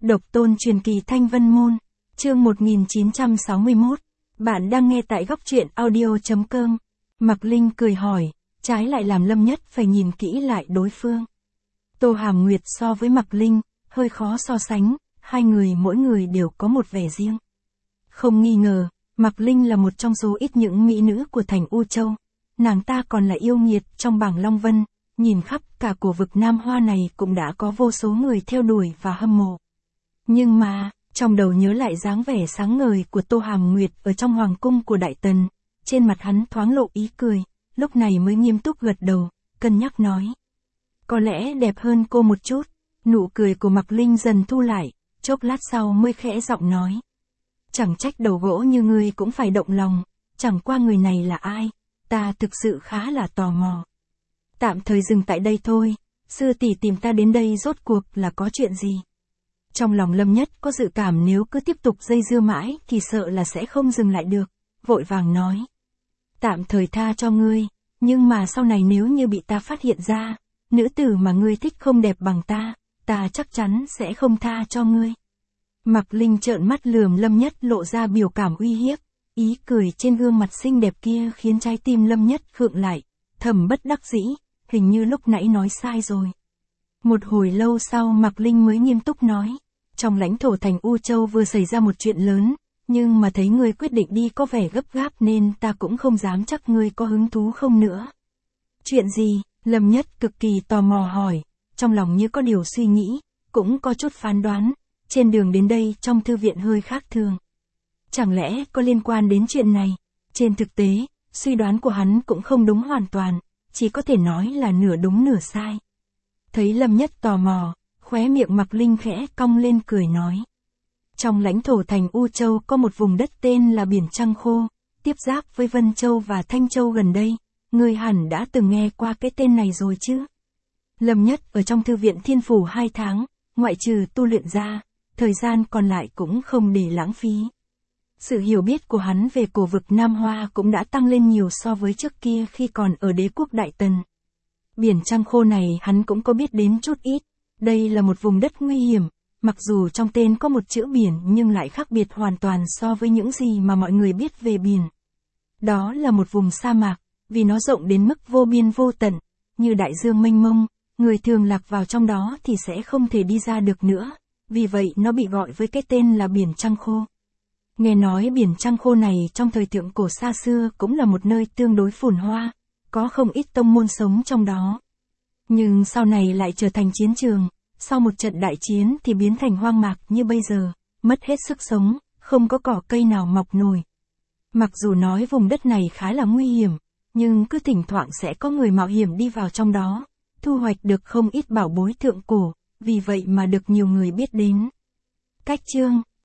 Độc tôn truyền kỳ Thanh Vân Môn, chương 1961. Bạn đang nghe tại góc truyện audio.com. Mạc Linh cười hỏi, trái lại làm Lâm Nhất phải nhìn kỹ lại đối phương. Tô Hàm Nguyệt so với Mạc Linh, hơi khó so sánh, hai người mỗi người đều có một vẻ riêng. Không nghi ngờ, Mạc Linh là một trong số ít những mỹ nữ của thành U Châu. Nàng ta còn là yêu nghiệt trong bảng Long Vân, nhìn khắp cả cổ vực Nam Hoa này cũng đã có vô số người theo đuổi và hâm mộ. Nhưng mà, trong đầu nhớ lại dáng vẻ sáng ngời của Tô Hàm Nguyệt ở trong hoàng cung của Đại Tần, trên mặt hắn thoáng lộ ý cười, lúc này mới nghiêm túc gật đầu, cân nhắc nói. Có lẽ đẹp hơn cô một chút, nụ cười của Mạc Linh dần thu lại, chốc lát sau mới khẽ giọng nói. Chẳng trách đầu gỗ như ngươi cũng phải động lòng, chẳng qua người này là ai, ta thực sự khá là tò mò. Tạm thời dừng tại đây thôi, sư tỷ tìm ta đến đây rốt cuộc là có chuyện gì? Trong lòng Lâm Nhất có dự cảm nếu cứ tiếp tục dây dưa mãi thì sợ là sẽ không dừng lại được, vội vàng nói. Tạm thời tha cho ngươi, nhưng mà sau này nếu như bị ta phát hiện ra, nữ tử mà ngươi thích không đẹp bằng ta chắc chắn sẽ không tha cho ngươi. Mạc Linh trợn mắt lườm Lâm Nhất lộ ra biểu cảm uy hiếp, ý cười trên gương mặt xinh đẹp kia khiến trái tim Lâm Nhất khựng lại, thầm bất đắc dĩ, hình như lúc nãy nói sai rồi. Một hồi lâu sau Mạc Linh mới nghiêm túc nói, trong lãnh thổ thành U Châu vừa xảy ra một chuyện lớn, nhưng mà thấy ngươi quyết định đi có vẻ gấp gáp nên ta cũng không dám chắc ngươi có hứng thú không nữa. Chuyện gì? Lâm Nhất cực kỳ tò mò hỏi, trong lòng như có điều suy nghĩ, cũng có chút phán đoán, trên đường đến đây trong thư viện hơi khác thường. Chẳng lẽ có liên quan đến chuyện này? Trên thực tế, suy đoán của hắn cũng không đúng hoàn toàn, chỉ có thể nói là nửa đúng nửa sai. Thấy Lâm Nhất tò mò, khóe miệng Mạc Linh khẽ cong lên cười nói. Trong lãnh thổ thành U Châu có một vùng đất tên là Biển Trăng Khô, tiếp giáp với Vân Châu và Thanh Châu gần đây, ngươi hẳn đã từng nghe qua cái tên này rồi chứ? Lâm Nhất ở trong thư viện Thiên Phủ 2 tháng, ngoại trừ tu luyện ra, thời gian còn lại cũng không để lãng phí. Sự hiểu biết của hắn về cổ vực Nam Hoa cũng đã tăng lên nhiều so với trước kia khi còn ở đế quốc Đại Tần. Biển Trăng Khô này hắn cũng có biết đến chút ít, đây là một vùng đất nguy hiểm, mặc dù trong tên có một chữ biển nhưng lại khác biệt hoàn toàn so với những gì mà mọi người biết về biển. Đó là một vùng sa mạc, vì nó rộng đến mức vô biên vô tận, như đại dương mênh mông, người thường lạc vào trong đó thì sẽ không thể đi ra được nữa, vì vậy nó bị gọi với cái tên là Biển Trăng Khô. Nghe nói Biển Trăng Khô này trong thời thượng cổ xa xưa cũng là một nơi tương đối phồn hoa, có không ít tông môn sống trong đó. Nhưng sau này lại trở thành chiến trường, sau một trận đại chiến thì biến thành hoang mạc như bây giờ, mất hết sức sống, không có cỏ cây nào mọc nổi. Mặc dù nói vùng đất này khá là nguy hiểm, nhưng cứ thỉnh thoảng sẽ có người mạo hiểm đi vào trong đó, thu hoạch được không ít bảo bối thượng cổ, vì vậy mà được nhiều người biết đến. Cách chương